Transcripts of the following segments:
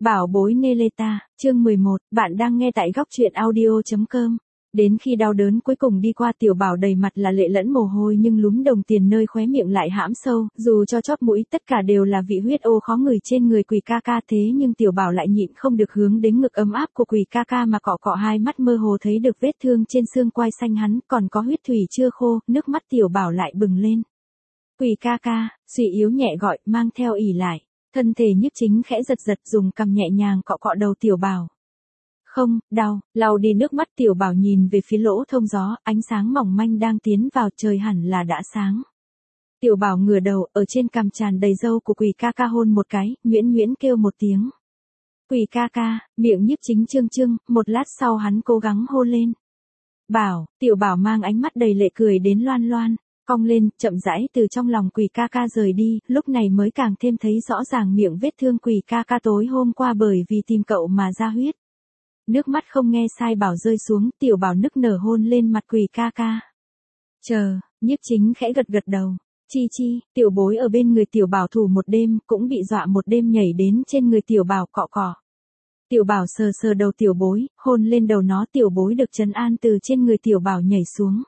Bảo bối Neleta, chương 11, bạn đang nghe tại góc truyện audio.com. Đến khi đau đớn cuối cùng đi qua, Tiểu Bảo đầy mặt là lệ lẫn mồ hôi nhưng lúm đồng tiền nơi khóe miệng lại hãm sâu, dù cho chóp mũi tất cả đều là vị huyết ô khó ngửi trên người Quỳ ca ca, thế nhưng Tiểu Bảo lại nhịn không được hướng đến ngực ấm áp của Quỳ ca ca mà cọ cọ, hai mắt mơ hồ thấy được vết thương trên xương quai xanh hắn, còn có huyết thủy chưa khô, nước mắt Tiểu Bảo lại bừng lên. Quỳ ca ca, suy yếu nhẹ gọi, mang theo ỉ lại. Thân thể Nhiếp Chính khẽ giật giật, dùng cằm nhẹ nhàng cọ cọ đầu Tiểu Bảo. Không, đau, lau đi nước mắt. Tiểu Bảo nhìn về phía lỗ thông gió, ánh sáng mỏng manh đang tiến vào, trời hẳn là đã sáng. Tiểu Bảo ngửa đầu, ở trên cằm tràn đầy râu của Quỳ ca ca hôn một cái, nhuyễn nhuyễn kêu một tiếng. Quỳ ca ca, miệng Nhiếp Chính trương trương, một lát sau hắn cố gắng hôn lên. Bảo, Tiểu Bảo mang ánh mắt đầy lệ cười đến loan loan. Cong lên, chậm rãi từ trong lòng Quỳ ca ca rời đi, lúc này mới càng thêm thấy rõ ràng miệng vết thương Quỳ ca ca tối hôm qua bởi vì tìm cậu mà ra huyết. Nước mắt không nghe sai bảo rơi xuống, Tiểu Bảo nức nở hôn lên mặt Quỳ ca ca. Chờ, Nhiếp Chính khẽ gật gật đầu. Chi chi, tiểu bối ở bên người Tiểu Bảo thủ một đêm, cũng bị dọa một đêm nhảy đến trên người Tiểu Bảo cọ cọ. Tiểu Bảo sờ sờ đầu tiểu bối, hôn lên đầu nó, tiểu bối được trấn an từ trên người Tiểu Bảo nhảy xuống.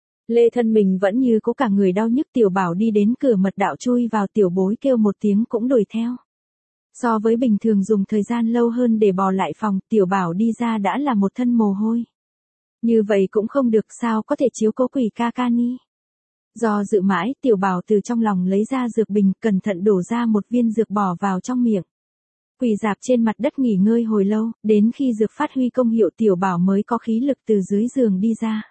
Lê thân mình vẫn như có cả người đau nhức. Tiểu Bảo đi đến cửa mật đạo chui vào, tiểu bối kêu một tiếng cũng đuổi theo. So với bình thường dùng thời gian lâu hơn để bò lại phòng, Tiểu Bảo đi ra đã là một thân mồ hôi. Như vậy cũng không được, sao có thể chiếu cố Quỳ ca ca ni. Do dự mãi, Tiểu Bảo từ trong lòng lấy ra dược bình, cẩn thận đổ ra một viên dược bỏ vào trong miệng. Quỳ dạp trên mặt đất nghỉ ngơi hồi lâu, đến khi dược phát huy công hiệu Tiểu Bảo mới có khí lực từ dưới giường đi ra.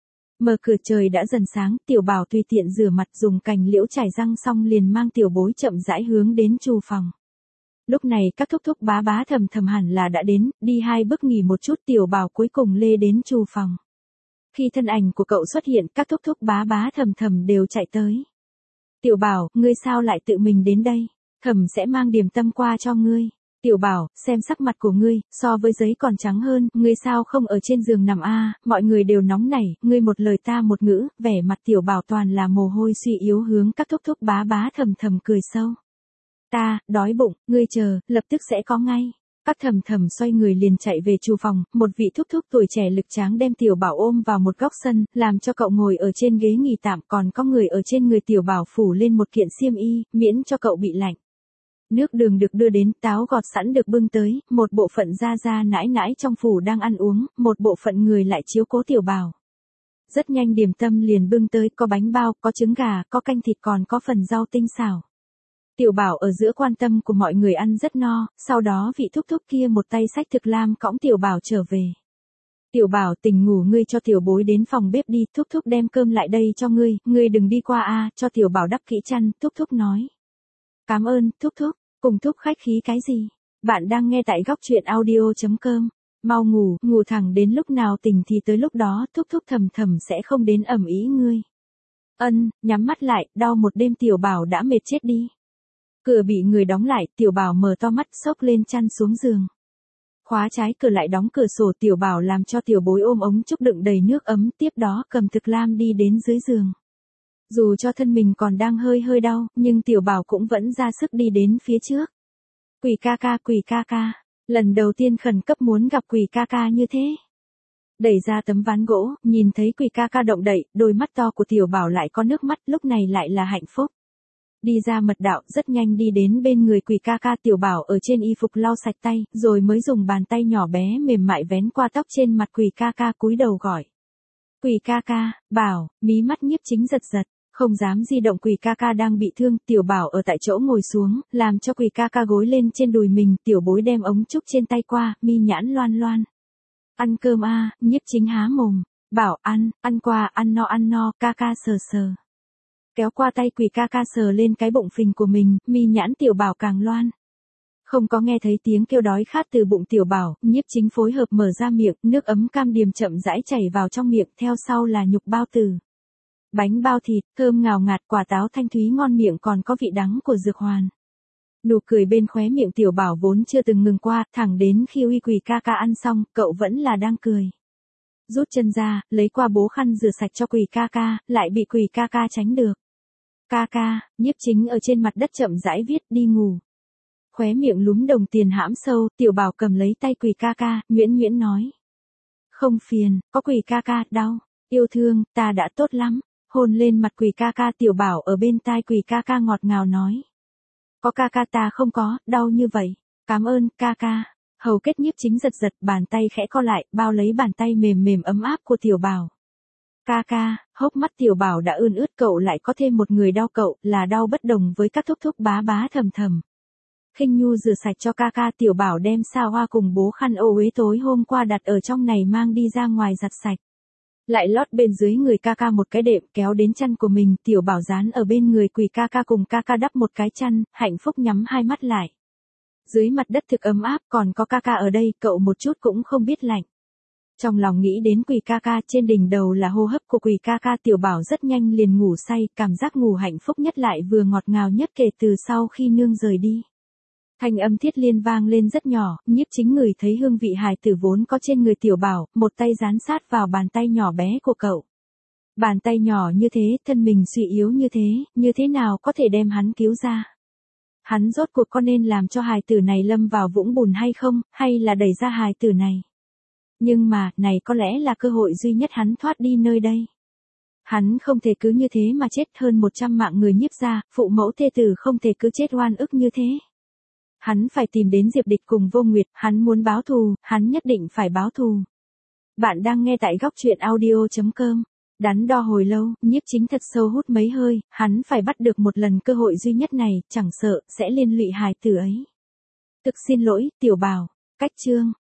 Mở cửa trời đã dần sáng, Tiểu Bảo tùy tiện rửa mặt dùng cành liễu chải răng xong liền mang tiểu bối chậm rãi hướng đến trù phòng. Lúc này các thúc thúc bá bá thầm thầm hẳn là đã đến, đi hai bước nghỉ một chút, Tiểu Bảo cuối cùng lê đến trù phòng. Khi thân ảnh của cậu xuất hiện, các thúc thúc bá bá thầm thầm đều chạy tới. Tiểu Bảo, ngươi sao lại tự mình đến đây? Thầm sẽ mang điểm tâm qua cho ngươi. Tiểu Bảo, xem sắc mặt của ngươi, so với giấy còn trắng hơn, ngươi sao không ở trên giường nằm a? Mọi người đều nóng nảy, ngươi một lời ta một ngữ, vẻ mặt Tiểu Bảo toàn là mồ hôi suy yếu hướng các thúc thúc bá bá thầm thầm cười sâu. Ta, đói bụng, ngươi chờ, lập tức sẽ có ngay. Các thầm thầm xoay người liền chạy về trù phòng, một vị thúc thúc tuổi trẻ lực tráng đem Tiểu Bảo ôm vào một góc sân, làm cho cậu ngồi ở trên ghế nghỉ tạm, còn có người ở trên người Tiểu Bảo phủ lên một kiện xiêm y, miễn cho cậu bị lạnh. Nước đường được đưa đến, táo gọt sẵn được bưng tới, một bộ phận gia gia nãi nãi trong phủ đang ăn uống, một bộ phận người lại chiếu cố Tiểu Bảo. Rất nhanh điểm tâm liền bưng tới, có bánh bao, có trứng gà, có canh thịt, còn có phần rau tinh xào. Tiểu Bảo ở giữa quan tâm của mọi người ăn rất no, sau đó vị thúc thúc kia một tay xách thực lam cõng Tiểu Bảo trở về. Tiểu Bảo, tỉnh ngủ, ngươi cho tiểu bối đến phòng bếp đi, thúc thúc đem cơm lại đây cho ngươi đừng đi qua a. Cho Tiểu Bảo đắp kỹ chăn, thúc thúc nói. Cảm ơn, thúc thúc. Cùng thúc khách khí cái gì? Bạn đang nghe tại góc truyện audio.com. Mau ngủ, ngủ thẳng đến lúc nào tỉnh thì tới lúc đó, thúc thúc thầm thầm sẽ không đến ầm ĩ ngươi. Nhắm mắt lại, đau một đêm Tiểu Bảo đã mệt chết đi. Cửa bị người đóng lại, Tiểu Bảo mở to mắt, xốc lên chăn xuống giường. Khóa trái cửa lại đóng cửa sổ, Tiểu Bảo làm cho tiểu bối ôm ống trúc đựng đầy nước ấm, tiếp đó cầm thực lam đi đến dưới giường. Dù cho thân mình còn đang hơi đau, nhưng Tiểu Bảo cũng vẫn ra sức đi đến phía trước. Quỳ ca ca, lần đầu tiên khẩn cấp muốn gặp Quỳ ca ca như thế. Đẩy ra tấm ván gỗ, nhìn thấy Quỳ ca ca động đậy, đôi mắt to của Tiểu Bảo lại có nước mắt, lúc này lại là hạnh phúc. Đi ra mật đạo, rất nhanh đi đến bên người Quỳ ca ca. Tiểu Bảo ở trên y phục lau sạch tay, rồi mới dùng bàn tay nhỏ bé mềm mại vén qua tóc trên mặt Quỳ ca ca, cúi đầu gọi. Quỳ ca ca, Bảo, mí mắt Nhiếp Chính giật giật. Không dám di động, Quỳ ca ca đang bị thương, Tiểu Bảo ở tại chỗ ngồi xuống, làm cho Quỳ ca ca gối lên trên đùi mình, tiểu bối đem ống trúc trên tay qua, mi nhãn loan loan. Ăn cơm a. Nhiếp Chính há mồm. Bảo ăn qua, ăn no, ca ca sờ sờ. Kéo qua tay Quỳ ca ca sờ lên cái bụng phình của mình, mi nhãn Tiểu Bảo càng loan. Không có nghe thấy tiếng kêu đói khát từ bụng Tiểu Bảo, Nhiếp Chính phối hợp mở ra miệng, nước ấm cam điềm chậm rãi chảy vào trong miệng, theo sau là nhục bao tử. Bánh bao thịt, thơm ngào ngạt, quả táo thanh thúy ngon miệng, còn có vị đắng của dược hoàn. Nụ cười bên khóe miệng Tiểu Bảo vốn chưa từng ngừng qua, thẳng đến khi uy Quỳ ca ca ăn xong, cậu vẫn là đang cười. Rút chân ra, lấy qua bố khăn rửa sạch cho Quỳ ca ca, lại bị Quỳ ca ca tránh được. Ca ca, Nhiếp Chính ở trên mặt đất chậm rãi viết đi ngủ. Khóe miệng lúm đồng tiền hãm sâu, Tiểu Bảo cầm lấy tay Quỳ ca ca, nhuyễn nhuyễn nói. Không phiền, có Quỳ ca ca, đau. Yêu thương, ta đã tốt lắm. Hôn lên mặt Quỳ ca ca, Tiểu Bảo ở bên tai Quỳ ca ca ngọt ngào nói. Có ca ca ta không có, đau như vậy. Cảm ơn, ca ca. Hầu Kết Nhiếp Chính giật giật, bàn tay khẽ co lại, bao lấy bàn tay mềm mềm ấm áp của Tiểu Bảo. Ca ca, hốc mắt Tiểu Bảo đã ươn ướt, cậu lại có thêm một người đau cậu, là đau bất đồng với các thúc thúc bá bá thầm thầm. Khinh Nhu rửa sạch cho ca ca, Tiểu Bảo đem xa hoa cùng bố khăn ô uế tối hôm qua đặt ở trong này mang đi ra ngoài giặt sạch. Lại lót bên dưới người ca ca một cái đệm, kéo đến chăn của mình, Tiểu Bảo dán ở bên người Quỳ ca ca cùng ca ca đắp một cái chăn, hạnh phúc nhắm hai mắt lại. Dưới mặt đất thực ấm áp, còn có ca ca ở đây, cậu một chút cũng không biết lạnh. Trong lòng nghĩ đến Quỳ ca ca, trên đỉnh đầu là hô hấp của Quỳ ca ca, Tiểu Bảo rất nhanh liền ngủ say, cảm giác ngủ hạnh phúc nhất lại vừa ngọt ngào nhất kể từ sau khi nương rời đi. Thanh âm Thiết Liên vang lên rất nhỏ, Nhiếp Chính ngửi thấy hương vị hài tử vốn có trên người Tiểu Bảo, một tay dán sát vào bàn tay nhỏ bé của cậu. Bàn tay nhỏ như thế, thân mình suy yếu như thế nào có thể đem hắn cứu ra? Hắn rốt cuộc có nên làm cho hài tử này lâm vào vũng bùn hay không, hay là đẩy ra hài tử này? Nhưng mà, này có lẽ là cơ hội duy nhất hắn thoát đi nơi đây. Hắn không thể cứ như thế mà chết, hơn 100 mạng người Nhiếp gia, phụ mẫu thê tử không thể cứ chết oan ức như thế. Hắn phải tìm đến Diệp Địch cùng Vô Nguyệt, hắn muốn báo thù, hắn nhất định phải báo thù. Bạn đang nghe tại góc truyện audio.com. Đắn đo hồi lâu, Nhiếp Chính thật sâu hút mấy hơi, hắn phải bắt được một lần cơ hội duy nhất này, chẳng sợ sẽ liên lụy hài tử ấy. Thực xin lỗi, Tiểu Bảo. Cách chương